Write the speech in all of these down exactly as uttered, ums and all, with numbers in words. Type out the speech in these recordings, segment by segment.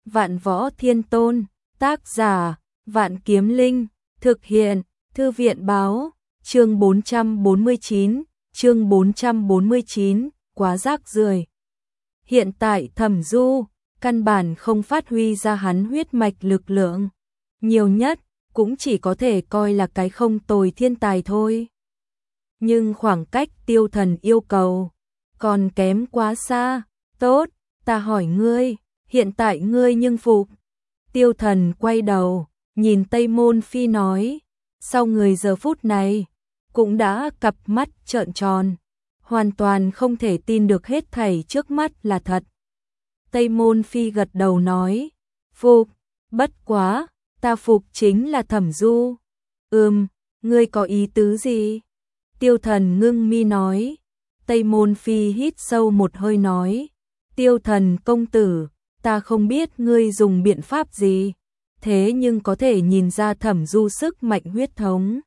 Vạn Võ Thiên Tôn, tác giả, Vạn Kiếm Linh, thực hiện, Thư viện báo, chương bốn trăm bốn mươi chín, chương bốn trăm bốn mươi chín, quá rác rưởi. Hiện tại Thẩm Du, căn bản không phát huy ra hắn huyết mạch lực lượng. Nhiều nhất, cũng chỉ có thể coi là cái không tồi thiên tài thôi. Nhưng khoảng cách Tiêu Thần yêu cầu, còn kém quá xa. Tốt, ta hỏi ngươi, hiện tại ngươi nhưng phục. Tiêu Thần quay đầu, nhìn Tây Môn Phi nói, sau người giờ phút này, cũng đã cặp mắt trợn tròn, hoàn toàn không thể tin được hết thảy trước mắt là thật. Tây Môn Phi gật đầu nói, phục, bất quá, ta phục chính là Thẩm Du. Ừm, ngươi có ý tứ gì? Tiêu Thần ngưng mi nói. Tây Môn Phi hít sâu một hơi nói, Tiêu Thần công tử, ta không biết ngươi dùng biện pháp gì, thế nhưng có thể nhìn ra Thẩm Du sức mạnh huyết thống.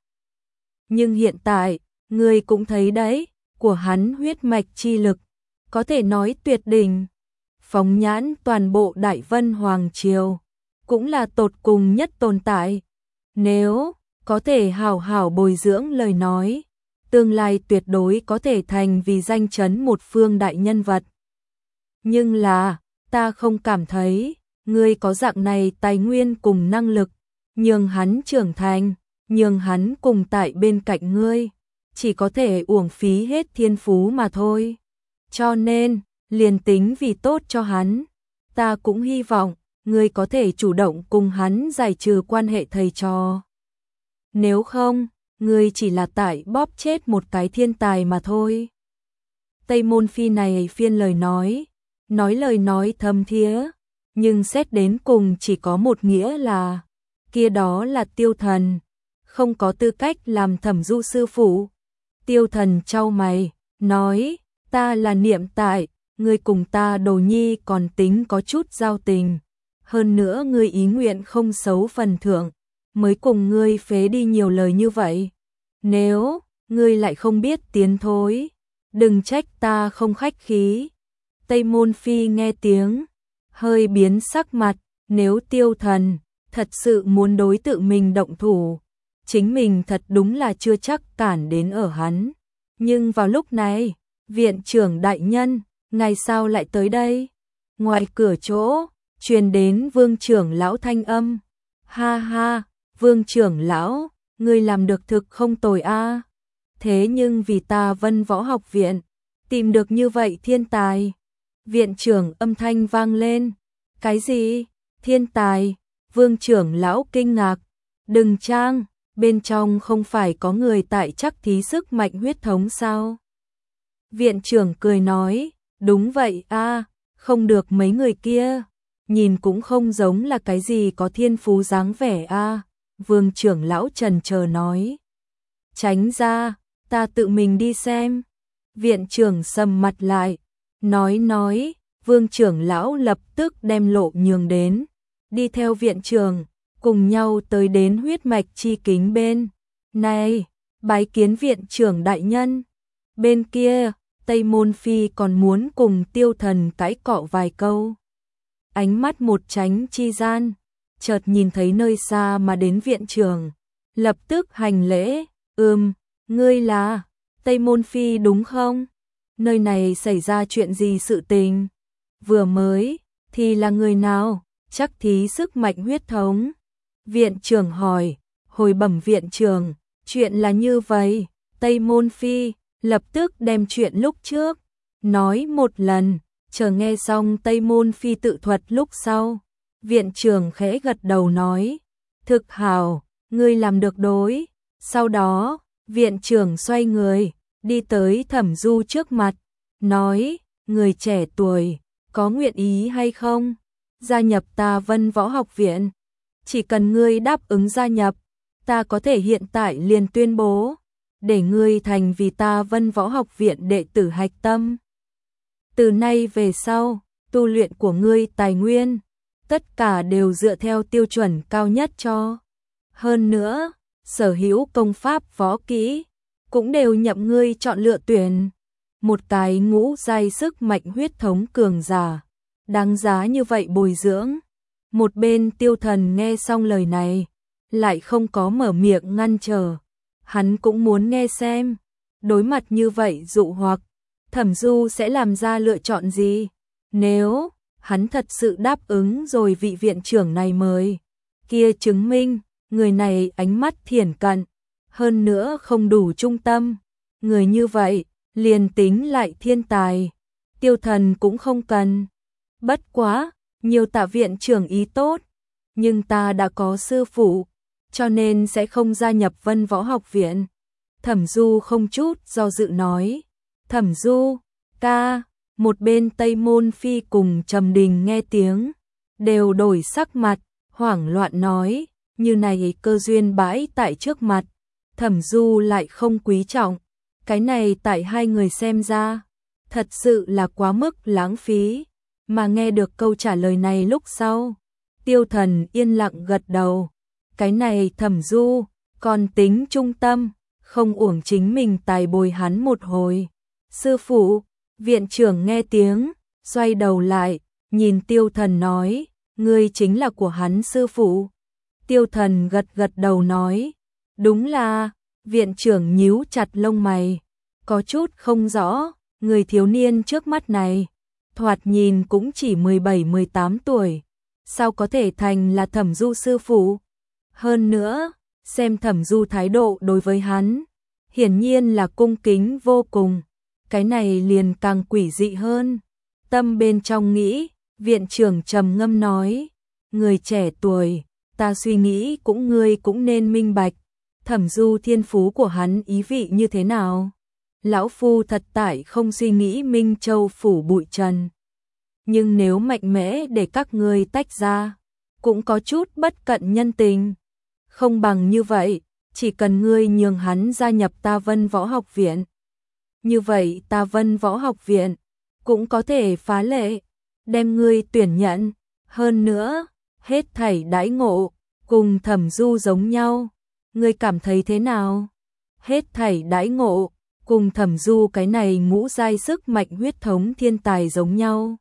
Nhưng hiện tại, ngươi cũng thấy đấy, của hắn huyết mạch chi lực, có thể nói tuyệt đỉnh, phóng nhãn toàn bộ Đại Vân Hoàng Triều, cũng là tột cùng nhất tồn tại. Nếu có thể hảo hảo bồi dưỡng lời nói, tương lai tuyệt đối có thể thành vì danh chấn một phương đại nhân vật. Nhưng là, ta không cảm thấy, ngươi có dạng này tài nguyên cùng năng lực, nhường hắn trưởng thành, nhường hắn cùng tại bên cạnh ngươi, chỉ có thể uổng phí hết thiên phú mà thôi. Cho nên, liền tính vì tốt cho hắn, ta cũng hy vọng, ngươi có thể chủ động cùng hắn giải trừ quan hệ thầy trò. Nếu không, ngươi chỉ là tại bóp chết một cái thiên tài mà thôi. Tây Môn Phi này phiên lời nói, nói lời nói thâm thía, nhưng xét đến cùng chỉ có một nghĩa là, kia đó là Tiêu Thần, không có tư cách làm Thẩm Du sư phụ. Tiêu Thần chau mày, nói, ta là Niệm Tại, ngươi cùng ta Đồ Nhi còn tính có chút giao tình, hơn nữa ngươi ý nguyện không xấu phần thưởng, mới cùng ngươi phế đi nhiều lời như vậy. Nếu ngươi lại không biết tiến thối, đừng trách ta không khách khí. Tây Môn Phi nghe tiếng, hơi biến sắc mặt, nếu Tiêu Thần thật sự muốn đối tự mình động thủ, chính mình thật đúng là chưa chắc cản đến ở hắn. Nhưng vào lúc này, viện trưởng đại nhân, ngày sao lại tới đây? Ngoài cửa chỗ, truyền đến Vương trưởng lão thanh âm. Ha ha, Vương trưởng lão, ngươi làm được thực không tồi a. Thế nhưng vì ta Vân Võ Học viện, tìm được như vậy thiên tài. Viện trưởng âm thanh vang lên. Cái gì? Thiên tài? Vương trưởng lão kinh ngạc. Đừng trang, bên trong không phải có người tại chắc thí sức mạnh huyết thống sao? Viện trưởng cười nói, đúng vậy a, không được mấy người kia, nhìn cũng không giống là cái gì có thiên phú dáng vẻ a. Vương trưởng lão trần chờ nói, tránh ra, ta tự mình đi xem. Viện trưởng sầm mặt lại, nói nói, Vương trưởng lão lập tức đem lộ nhường đến, đi theo viện trưởng, cùng nhau tới đến huyết mạch chi kính bên. Này, bái kiến viện trưởng đại nhân. Bên kia, Tây Môn Phi còn muốn cùng Tiêu Thần cãi cọ vài câu. Ánh mắt một tránh chi gian, chợt nhìn thấy nơi xa mà đến viện trưởng, lập tức hành lễ, ừm, ngươi là Tây Môn Phi đúng không? Nơi này xảy ra chuyện gì sự tình? Vừa mới, thì là người nào? Chắc thí sức mạnh huyết thống. Viện trưởng hỏi, hồi bẩm viện trưởng, chuyện là như vậy. Tây Môn Phi lập tức đem chuyện lúc trước nói một lần, chờ nghe xong Tây Môn Phi tự thuật lúc sau. Viện trưởng khẽ gật đầu nói, thực hảo, ngươi làm được đối. Sau đó, viện trưởng xoay người, đi tới Thẩm Du trước mặt, nói, người trẻ tuổi, có nguyện ý hay không? Gia nhập ta Vân Võ Học viện. Chỉ cần ngươi đáp ứng gia nhập, ta có thể hiện tại liền tuyên bố, để ngươi thành vì ta Vân Võ Học viện đệ tử hạch tâm. Từ nay về sau, tu luyện của ngươi tài nguyên, tất cả đều dựa theo tiêu chuẩn cao nhất cho. Hơn nữa, sở hữu công pháp võ kỹ, cũng đều nhậm ngươi chọn lựa tuyển. Một cái ngũ giai sức mạnh huyết thống cường giả, đáng giá như vậy bồi dưỡng, Một bên Tiêu Thần nghe xong lời này, lại không có mở miệng ngăn trở. Hắn cũng muốn nghe xem, đối mặt như vậy dụ hoặc, Thẩm Du sẽ làm ra lựa chọn gì? Nếu hắn thật sự đáp ứng rồi vị viện trưởng này mời, kia chứng minh người này ánh mắt thiển cận, hơn nữa không đủ trung tâm. Người như vậy, liền tính lại thiên tài, Tiêu Thần cũng không cần. Bất quá, nhiều tạ viện trưởng ý tốt, nhưng ta đã có sư phụ, cho nên sẽ không gia nhập Vân Võ Học Viện. Thẩm Du không chút do dự nói. Thẩm Du, ca, một bên Tây Môn Phi cùng Trầm Đình nghe tiếng, đều đổi sắc mặt, hoảng loạn nói, như này cơ duyên bãi tại trước mặt, Thẩm Du lại không quý trọng, cái này tại hai người xem ra, thật sự là quá mức lãng phí. Mà nghe được câu trả lời này lúc sau, Tiêu Thần yên lặng gật đầu, cái này Thẩm Du còn tính trung tâm, không uổng chính mình tài bồi hắn một hồi. Sư phụ, viện trưởng nghe tiếng, xoay đầu lại, nhìn Tiêu Thần nói, ngươi chính là của hắn sư phụ. Tiêu Thần gật gật đầu nói, đúng là. Viện trưởng nhíu chặt lông mày, có chút không rõ, người thiếu niên trước mắt này, thoạt nhìn cũng chỉ mười bảy mười tám tuổi, sao có thể thành là Thẩm Du sư phụ? Hơn nữa, xem Thẩm Du thái độ đối với hắn, hiển nhiên là cung kính vô cùng, cái này liền càng quỷ dị hơn. Tâm bên trong nghĩ, viện trưởng trầm ngâm nói, người trẻ tuổi, ta suy nghĩ cũng ngươi cũng nên minh bạch, Thẩm Du thiên phú của hắn ý vị như thế nào? Lão phu thật tại không suy nghĩ Minh Châu phủ bụi trần. Nhưng nếu mạnh mẽ để các ngươi tách ra, cũng có chút bất cận nhân tình. Không bằng như vậy, chỉ cần ngươi nhường hắn gia nhập ta Vân Võ Học Viện. Như vậy ta Vân Võ Học Viện cũng có thể phá lệ, đem ngươi tuyển nhận. Hơn nữa, hết thảy đãi ngộ, cùng Thẩm Du giống nhau. Ngươi cảm thấy thế nào? Hết thảy đãi ngộ, cùng Thẩm Du cái này ngũ giai sức mạnh huyết thống thiên tài giống nhau.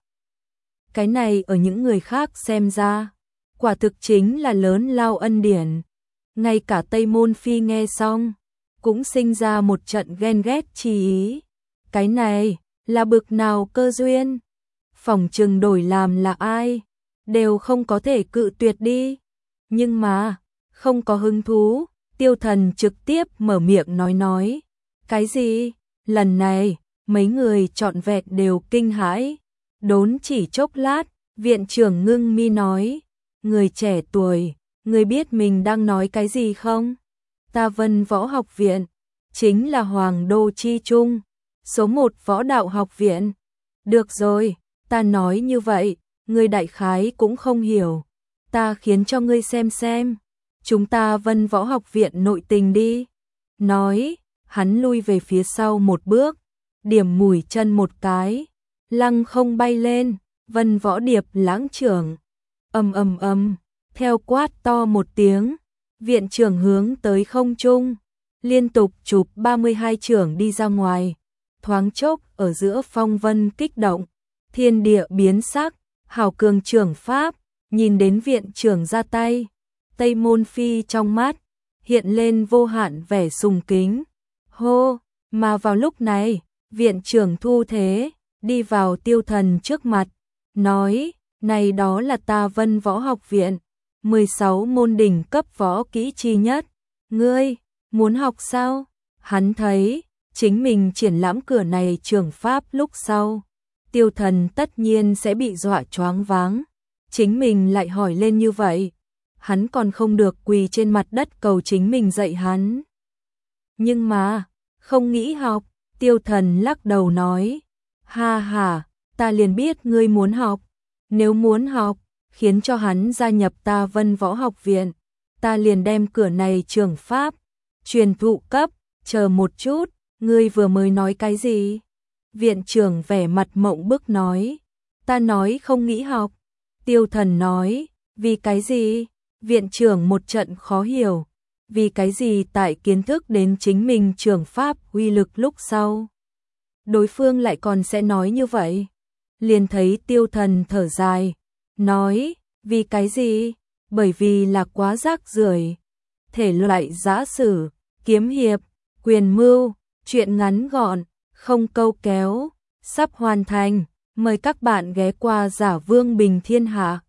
Cái này ở những người khác xem ra, quả thực chính là lớn lao ân điển. Ngay cả Tây Môn Phi nghe xong, cũng sinh ra một trận ghen ghét chi ý. Cái này, là bực nào cơ duyên? Phỏng chừng đổi làm là ai, đều không có thể cự tuyệt đi. Nhưng mà, không có hứng thú, Tiêu Thần trực tiếp mở miệng nói nói. Cái gì? Lần này, mấy người trọn vẹn đều kinh hãi. Đốn chỉ chốc lát, viện trưởng ngưng mi nói. Người trẻ tuổi, người biết mình đang nói cái gì không? Ta Vân Võ Học Viện, chính là Hoàng Đô Chi Trung, số một võ đạo học viện. Được rồi, ta nói như vậy, ngươi đại khái cũng không hiểu. Ta khiến cho ngươi xem xem. Chúng ta Vân Võ Học Viện nội tình đi. Nói, hắn lui về phía sau một bước, điểm mũi chân một cái, lăng không bay lên, Vân Võ Điệp lãng trưởng. Ầm ầm ầm, theo quát to một tiếng, viện trưởng hướng tới không trung, liên tục chụp ba mươi hai chưởng đi ra ngoài, thoáng chốc ở giữa phong vân kích động, thiên địa biến sắc, hào cường trưởng pháp, nhìn đến viện trưởng ra tay, Tây Môn Phi trong mắt hiện lên vô hạn vẻ sùng kính. Hô, mà vào lúc này, viện trưởng thu thế, đi vào Tiêu Thần trước mặt, nói, này đó là ta Vân Võ Học Viện, mười sáu môn đỉnh cấp võ kỹ chi nhất, ngươi, muốn học sao? Hắn thấy, chính mình triển lãm cửa này trường pháp lúc sau, Tiêu Thần tất nhiên sẽ bị dọa choáng váng, chính mình lại hỏi lên như vậy, hắn còn không được quỳ trên mặt đất cầu chính mình dạy hắn. Nhưng mà, không nghĩ học, Tiêu Thần lắc đầu nói, ha ha, ta liền biết ngươi muốn học, nếu muốn học, khiến cho hắn gia nhập ta Vân Võ Học Viện, ta liền đem cửa này trường pháp, truyền thụ cấp, chờ một chút, ngươi vừa mới nói cái gì? Viện trưởng vẻ mặt mộng bức nói, ta nói không nghĩ học. Tiêu Thần nói, vì cái gì? Viện trưởng một trận khó hiểu, vì cái gì tại kiến thức đến chính mình trường pháp uy lực lúc sau. Đối phương lại còn sẽ nói như vậy. Liền thấy Tiêu Thần thở dài, nói, Vì cái gì? Bởi vì là quá rác rưởi. Thể loại giã sử, kiếm hiệp, quyền mưu, truyện ngắn gọn, không câu kéo, sắp hoàn thành. Mời các bạn ghé qua Giả Vương Bình Thiên Hạ.